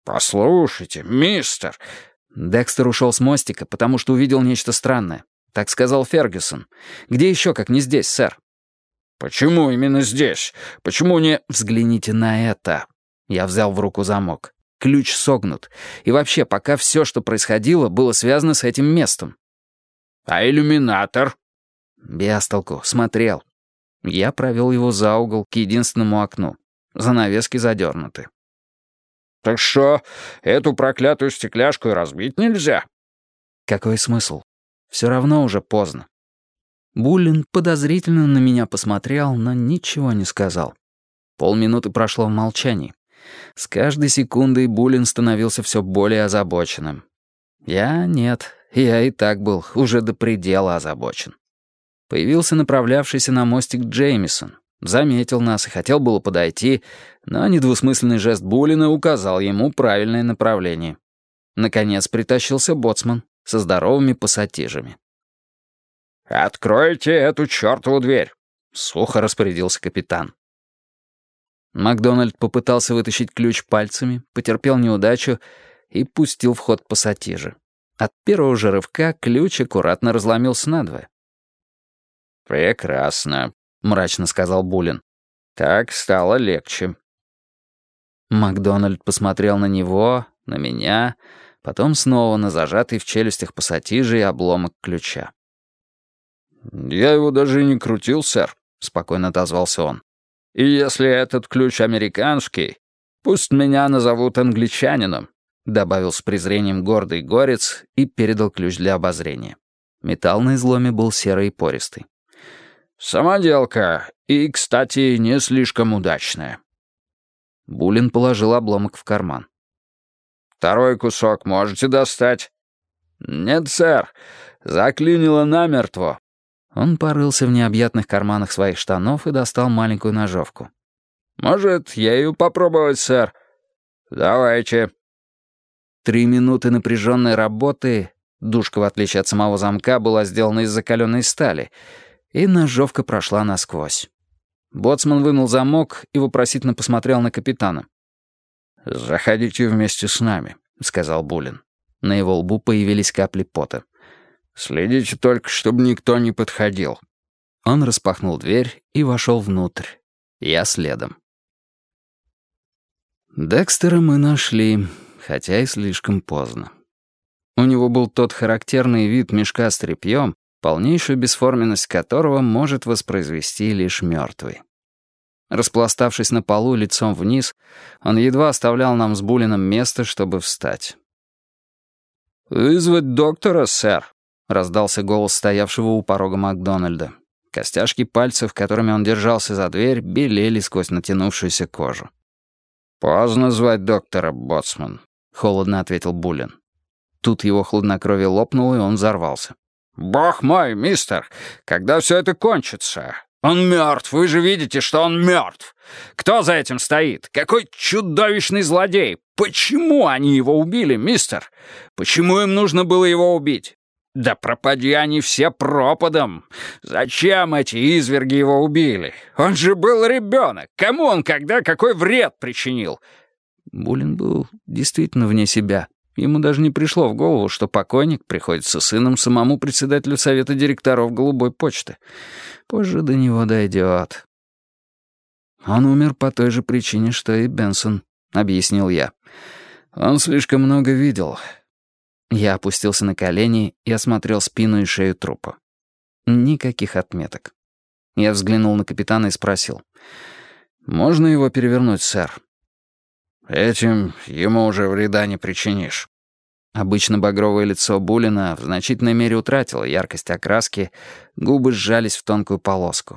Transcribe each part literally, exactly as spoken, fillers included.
«Послушайте, мистер...» Декстер ушел с мостика, потому что увидел нечто странное. Так сказал Фергюсон. «Где еще, как не здесь, сэр?» «Почему именно здесь? Почему не...» «Взгляните на это». Я взял в руку замок. Ключ согнут. И вообще, пока все, что происходило, было связано с этим местом. «А иллюминатор?» Без толку. Смотрел. Я провел его за угол к единственному окну. Занавески задернуты. «Так что, эту проклятую стекляшку и разбить нельзя?» Какой смысл? Все равно уже поздно. Буллин подозрительно на меня посмотрел, но ничего не сказал. Полминуты прошло в молчании. С каждой секундой Буллин становился все более озабоченным. Я нет, я и так был уже до предела озабочен. Появился направлявшийся на мостик Джеймисон. Заметил нас и хотел было подойти, но недвусмысленный жест Буллина указал ему правильное направление. Наконец притащился боцман со здоровыми пассатижами. «Откройте эту чертову дверь!» — сухо распорядился капитан. Макдональд попытался вытащить ключ пальцами, потерпел неудачу и пустил в ход пассатижи. От первого же рывка ключ аккуратно разломился надвое. «Прекрасно», — мрачно сказал Буллин. «Так стало легче». Макдональд посмотрел на него, на меня, потом снова на зажатый в челюстях пассатижи и обломок ключа. «Я его даже и не крутил, сэр», — спокойно отозвался он. «И если этот ключ американский, пусть меня назовут англичанином», — добавил с презрением гордый горец и передал ключ для обозрения. Металл на изломе был серый и пористый. «Самоделка, и, кстати, не слишком удачная». Буллин положил обломок в карман. «Второй кусок можете достать?» «Нет, сэр, заклинило намертво». Он порылся в необъятных карманах своих штанов и достал маленькую ножовку. «Может, ею попробовать, сэр?» «Давайте». Три минуты напряженной работы, дужка, в отличие от самого замка, была сделана из закаленной стали, и ножовка прошла насквозь. Боцман вынул замок и вопросительно посмотрел на капитана. «Заходите вместе с нами», — сказал Буллин. На его лбу появились капли пота. «Следите только, чтобы никто не подходил». Он распахнул дверь и вошел внутрь. Я следом. Декстера мы нашли, хотя и слишком поздно. У него был тот характерный вид мешка с тряпьем, полнейшую бесформенность которого может воспроизвести лишь мертвый. Распластавшись на полу лицом вниз, он едва оставлял нам с Буллином место, чтобы встать. «Вызвать доктора, сэр?» — раздался голос стоявшего у порога Макдональда. Костяшки пальцев, которыми он держался за дверь, белели сквозь натянувшуюся кожу. «Поздно звать доктора, боцман», — холодно ответил Буллин. Тут его хладнокровие лопнуло, и он взорвался. «Бог мой, мистер, когда все это кончится? Он мертв, вы же видите, что он мертв. Кто за этим стоит? Какой чудовищный злодей? Почему они его убили, мистер? Почему им нужно было его убить? Да пропади они все пропадом. Зачем эти изверги его убили? Он же был ребенок. Кому он когда какой вред причинил?» Буллин был действительно вне себя. Ему даже не пришло в голову, что покойник приходится сыном самому председателю совета директоров «Голубой почты». Позже до него дойдет. «Он умер по той же причине, что и Бенсон», — объяснил я. «Он слишком много видел». Я опустился на колени и осмотрел спину и шею трупа. Никаких отметок. Я взглянул на капитана и спросил. «Можно его перевернуть, сэр?» «Этим ему уже вреда не причинишь». Обычно багровое лицо Буллина в значительной мере утратило яркость окраски, губы сжались в тонкую полоску.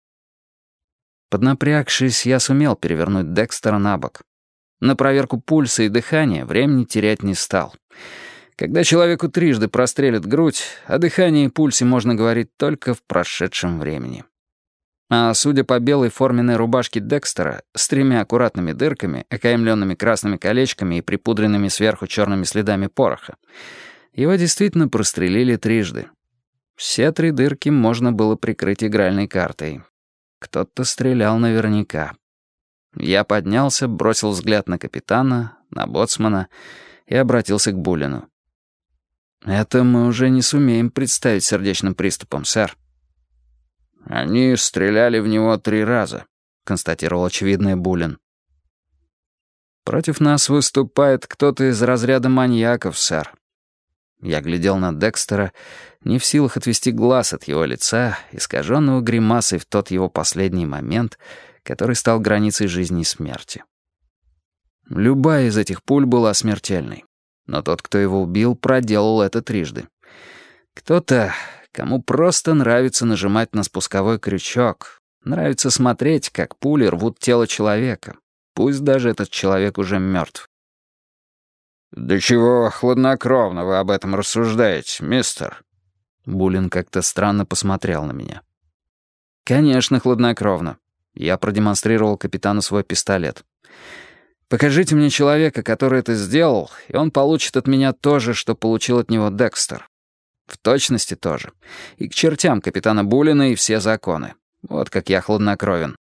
Поднапрягшись, я сумел перевернуть Декстера на бок. На проверку пульса и дыхания времени терять не стал. Когда человеку трижды прострелят грудь, о дыхании и пульсе можно говорить только в прошедшем времени. А судя по белой форменной рубашке Декстера с тремя аккуратными дырками, окаймленными красными колечками и припудренными сверху черными следами пороха, его действительно прострелили трижды. Все три дырки можно было прикрыть игральной картой. Кто-то стрелял наверняка. Я поднялся, бросил взгляд на капитана, на боцмана и обратился к Буллину. «Это мы уже не сумеем представить сердечным приступом, сэр». «Они стреляли в него три раза», — констатировал очевидное Буллин. «Против нас выступает кто-то из разряда маньяков, сэр». Я глядел на Декстера, не в силах отвести глаз от его лица, искаженного гримасой в тот его последний момент, который стал границей жизни и смерти. Любая из этих пуль была смертельной, но тот, кто его убил, проделал это трижды. Кто-то, кому просто нравится нажимать на спусковой крючок, нравится смотреть, как пули рвут тело человека, пусть даже этот человек уже мертв. «Да чего хладнокровно вы об этом рассуждаете, мистер?» Буллин как-то странно посмотрел на меня. «Конечно, хладнокровно». Я продемонстрировал капитану свой пистолет. «Покажите мне человека, который это сделал, и он получит от меня то же, что получил от него Декстер. В точности то же. И к чертям капитана Буллина и все законы. Вот как я хладнокровен».